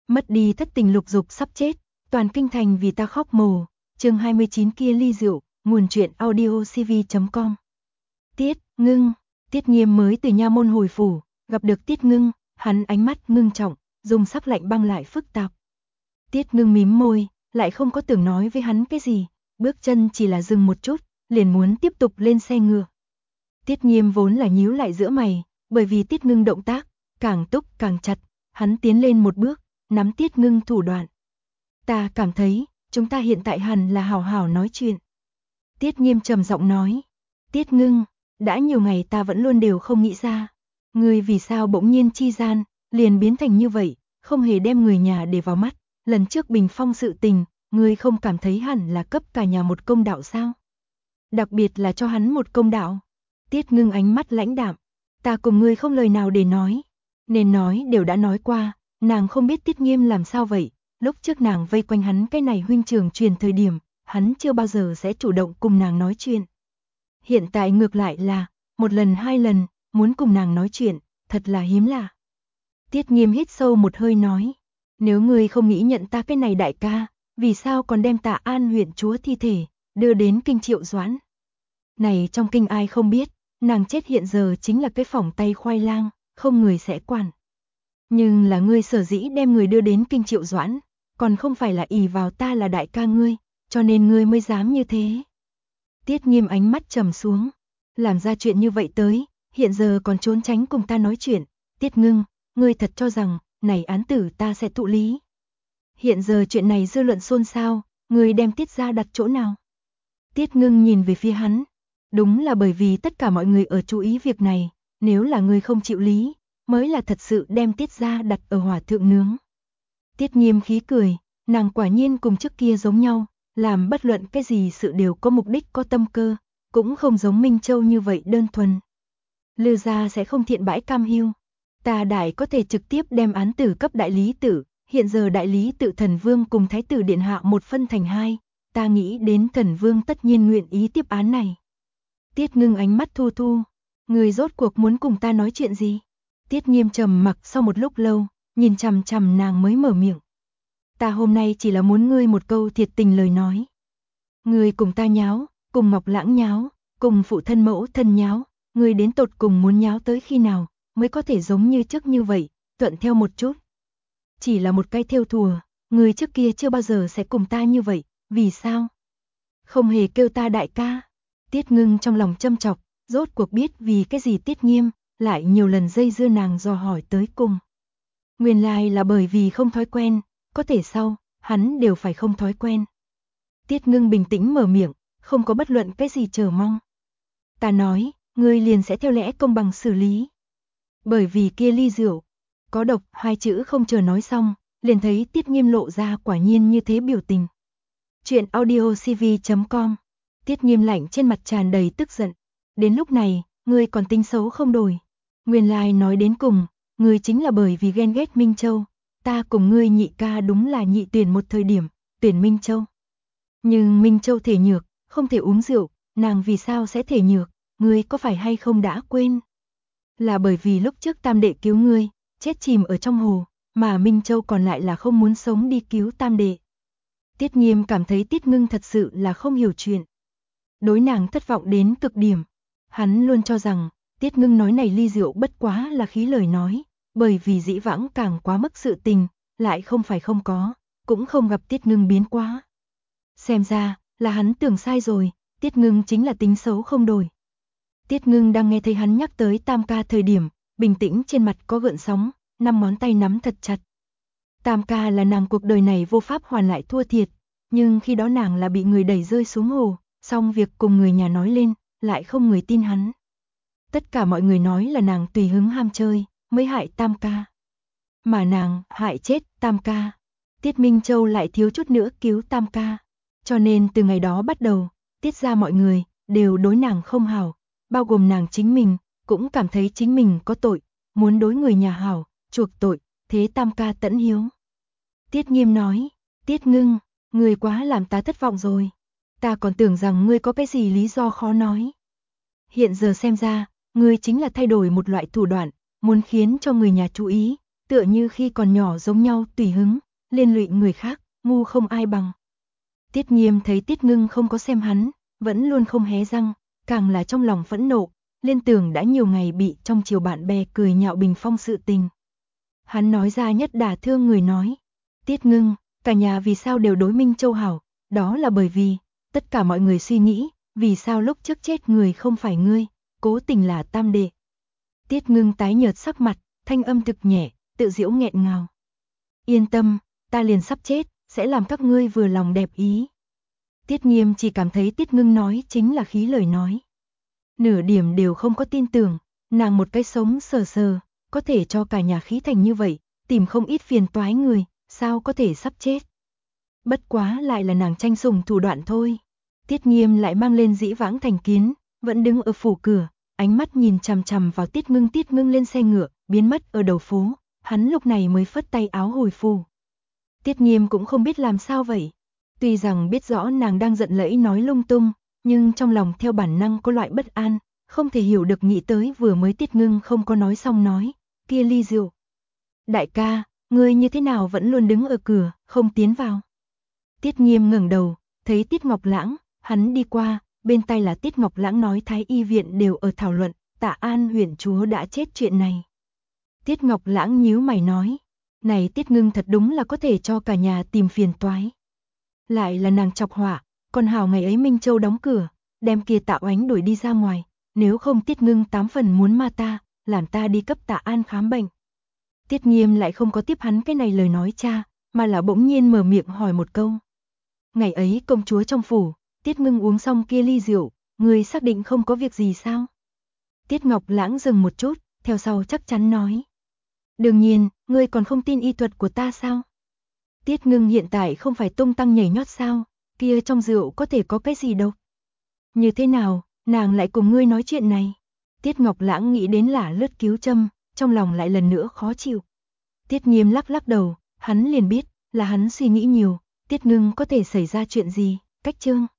Mất đi thất tình lục dục sắp chết, toàn kinh thành vì ta khóc mồ. Chương 29 kia ly rượu, nguồn truyện audiocv.com. Tiết Ngưng, Tiết Nghiêm mới từ nha môn hồi phủ, gặp được Tiết Ngưng, hắn ánh mắt ngưng trọng, dùng sắc lạnh băng lại phức tạp. Tiết Ngưng mím môi, lại không có tưởng nói với hắn cái gì, bước chân chỉ là dừng một chút, liền muốn tiếp tục lên xe ngựa. Tiết Nghiêm vốn là nhíu lại giữa mày, bởi vì Tiết Ngưng động tác càng túc càng chặt, hắn tiến lên một bước, nắm Tiết Ngưng thủ đoạn. Ta cảm thấy, chúng ta hiện tại hẳn là hảo hảo nói chuyện. Tiết Nghiêm trầm giọng nói. Tiết Ngưng, đã nhiều ngày ta vẫn luôn đều không nghĩ ra, ngươi vì sao bỗng nhiên chi gian, liền biến thành như vậy, không hề đem người nhà để vào mắt. Lần trước bình phong sự tình, ngươi không cảm thấy hẳn là cấp cả nhà một công đạo sao? Đặc biệt là cho hắn một công đạo. Tiết Ngưng ánh mắt lãnh đạm. Ta cùng ngươi không lời nào để nói. Nên nói đều đã nói qua, nàng không biết Tiết Nghiêm làm sao vậy. Lúc trước nàng vây quanh hắn cái này huynh trưởng truyền thời điểm, hắn chưa bao giờ sẽ chủ động cùng nàng nói chuyện. Hiện tại ngược lại là, một lần hai lần, muốn cùng nàng nói chuyện, thật là hiếm lạ. Tiết Nghiêm hít sâu một hơi nói. Nếu ngươi không nghĩ nhận ta cái này đại ca, vì sao còn đem Tạ An huyện chúa thi thể, đưa đến kinh Triệu Doãn? Này trong kinh ai không biết, nàng chết hiện giờ chính là cái phỏng tay khoai lang, không người sẽ quản. Nhưng là ngươi sở dĩ đem người đưa đến kinh Triệu Doãn, còn không phải là ỷ vào ta là đại ca ngươi, cho nên ngươi mới dám như thế. Tiết Nghiêm ánh mắt trầm xuống, làm ra chuyện như vậy tới, hiện giờ còn trốn tránh cùng ta nói chuyện. Tiết Ngưng, ngươi thật cho rằng, này án tử ta sẽ thụ lý? Hiện giờ chuyện này dư luận xôn xao, ngươi đem Tiết gia đặt chỗ nào? Tiết Ngưng nhìn về phía hắn. Đúng là bởi vì tất cả mọi người ở chú ý việc này, nếu là ngươi không chịu lý, mới là thật sự đem Tiết gia đặt ở hỏa thượng nướng. Tiết Nghiêm khí cười, nàng quả nhiên cùng trước kia giống nhau, làm bất luận cái gì sự đều có mục đích có tâm cơ, cũng không giống Minh Châu như vậy đơn thuần. Lư gia sẽ không thiện bãi cam hiu. Ta đại có thể trực tiếp đem án tử cấp đại lý tử, hiện giờ đại lý tự Thần Vương cùng Thái tử Điện Hạ một phân thành hai, ta nghĩ đến Thần Vương tất nhiên nguyện ý tiếp án này. Tiết Ngưng ánh mắt thu thu, người rốt cuộc muốn cùng ta nói chuyện gì? Tiết Nghiêm trầm mặc sau một lúc lâu, nhìn chằm chằm nàng mới mở miệng. Ta hôm nay chỉ là muốn ngươi một câu thiệt tình lời nói. Ngươi cùng ta nháo, cùng Ngọc Lãng nháo, cùng phụ thân mẫu thân nháo, ngươi đến tột cùng muốn nháo tới khi nào, mới có thể giống như trước như vậy, thuận theo một chút. Chỉ là một cái thêu thùa, ngươi trước kia chưa bao giờ sẽ cùng ta như vậy, vì sao? Không hề kêu ta đại ca. Tiết Ngưng trong lòng châm chọc, rốt cuộc biết vì cái gì Tiết Nghiêm, lại nhiều lần dây dưa nàng dò hỏi tới cùng. Nguyên lai là bởi vì không thói quen, có thể sau, hắn đều phải không thói quen. Tiết Ngưng bình tĩnh mở miệng, không có bất luận cái gì chờ mong. Ta nói, ngươi liền sẽ theo lẽ công bằng xử lý. Bởi vì kia ly rượu, có độc, hai chữ không chờ nói xong, liền thấy Tiết Nghiêm lộ ra quả nhiên như thế biểu tình. Chuyện audiocv.com. Tiết Nghiêm lạnh trên mặt tràn đầy tức giận. Đến lúc này, ngươi còn tính xấu không đổi. Nguyên lai nói đến cùng, ngươi chính là bởi vì ghen ghét Minh Châu. Ta cùng ngươi nhị ca đúng là nhị tuyển một thời điểm, tuyển Minh Châu. Nhưng Minh Châu thể nhược, không thể uống rượu, nàng vì sao sẽ thể nhược, ngươi có phải hay không đã quên? Là bởi vì lúc trước tam đệ cứu ngươi, chết chìm ở trong hồ, mà Minh Châu còn lại là không muốn sống đi cứu tam đệ. Tiết Nghiêm cảm thấy Tiết Ngưng thật sự là không hiểu chuyện. Đối nàng thất vọng đến cực điểm. Hắn luôn cho rằng, Tiết Ngưng nói này ly rượu bất quá là khí lời nói, bởi vì dĩ vãng càng quá mức sự tình, lại không phải không có, cũng không gặp Tiết Ngưng biến quá. Xem ra, là hắn tưởng sai rồi, Tiết Ngưng chính là tính xấu không đổi. Tiết Ngưng đang nghe thấy hắn nhắc tới Tam ca thời điểm, bình tĩnh trên mặt có gợn sóng, 5 ngón tay nắm thật chặt. Tam ca là nàng cuộc đời này vô pháp hoàn lại thua thiệt, nhưng khi đó nàng là bị người đẩy rơi xuống hồ, xong việc cùng người nhà nói lên, lại không người tin hắn. Tất cả mọi người nói là nàng tùy hứng ham chơi, mới hại Tam ca. Mà nàng hại chết Tam ca. Tiết Minh Châu lại thiếu chút nữa cứu Tam ca. Cho nên từ ngày đó bắt đầu, Tiết ra mọi người đều đối nàng không hảo, bao gồm nàng chính mình, cũng cảm thấy chính mình có tội, muốn đối người nhà hảo, chuộc tội, thế Tam ca tẫn hiếu. Tiết Nghiêm nói, Tiết Ngưng, ngươi quá làm ta thất vọng rồi. Ta còn tưởng rằng ngươi có cái gì lý do khó nói. Hiện giờ xem ra, ngươi chính là thay đổi một loại thủ đoạn, muốn khiến cho người nhà chú ý, tựa như khi còn nhỏ giống nhau tùy hứng, liên lụy người khác, ngu không ai bằng. Tiết Nghiêm thấy Tiết Ngưng không có xem hắn, vẫn luôn không hé răng, càng là trong lòng phẫn nộ, liên tưởng đã nhiều ngày bị trong chiều bạn bè cười nhạo bình phong sự tình. Hắn nói ra nhất đả thương người nói, Tiết Ngưng, cả nhà vì sao đều đối Minh Châu hảo, đó là bởi vì, tất cả mọi người suy nghĩ, vì sao lúc trước chết người không phải ngươi, cố tình là tam đệ. Tiết Ngưng tái nhợt sắc mặt, thanh âm thực nhẹ, tự giễu nghẹn ngào. Yên tâm, ta liền sắp chết, sẽ làm các ngươi vừa lòng đẹp ý. Tiết Nghiêm chỉ cảm thấy Tiết Ngưng nói chính là khí lời nói. Nửa điểm đều không có tin tưởng, nàng một cái sống sờ sờ, có thể cho cả nhà khí thành như vậy, tìm không ít phiền toái người, sao có thể sắp chết. Bất quá lại là nàng tranh sủng thủ đoạn thôi. Tiết Nghiêm lại mang lên dĩ vãng thành kiến, vẫn đứng ở phủ cửa, ánh mắt nhìn chằm chằm vào Tiết Ngưng lên xe ngựa, biến mất ở đầu phố, hắn lúc này mới phất tay áo hồi phủ. Tiết Nghiêm cũng không biết làm sao vậy. Tuy rằng biết rõ nàng đang giận lẫy nói lung tung, nhưng trong lòng theo bản năng có loại bất an, không thể hiểu được nghĩ tới vừa mới Tiết Ngưng không có nói xong nói, kia ly rượu. Đại ca, ngươi như thế nào vẫn luôn đứng ở cửa, không tiến vào. Tiết Nghiêm ngẩng đầu, thấy Tiết Ngọc Lãng, hắn đi qua, bên tay là Tiết Ngọc Lãng nói Thái y viện đều ở thảo luận, Tạ An huyện chúa đã chết chuyện này. Tiết Ngọc Lãng nhíu mày nói, này Tiết Ngưng thật đúng là có thể cho cả nhà tìm phiền toái. Lại là nàng chọc họa, còn hào ngày ấy Minh Châu đóng cửa, đem kia Tạ Oánh đuổi đi ra ngoài, nếu không Tiết Ngưng 8 phần muốn ma ta, làm ta đi cấp Tạ An khám bệnh. Tiết Nghiêm lại không có tiếp hắn cái này lời nói cha, mà là bỗng nhiên mở miệng hỏi một câu. Ngày ấy công chúa trong phủ, Tiết Ngưng uống xong kia ly rượu, người xác định không có việc gì sao? Tiết Ngọc Lãng dừng một chút, theo sau chắc chắn nói. Đương nhiên, ngươi còn không tin y thuật của ta sao? Tiết Ngưng hiện tại không phải tung tăng nhảy nhót sao, kia trong rượu có thể có cái gì đâu. Như thế nào, nàng lại cùng ngươi nói chuyện này? Tiết Ngọc Lãng nghĩ đến là lướt cứu châm, trong lòng lại lần nữa khó chịu. Tiết Nghiêm lắc lắc đầu, hắn liền biết, là hắn suy nghĩ nhiều, Tiết Ngưng có thể xảy ra chuyện gì, cách chương.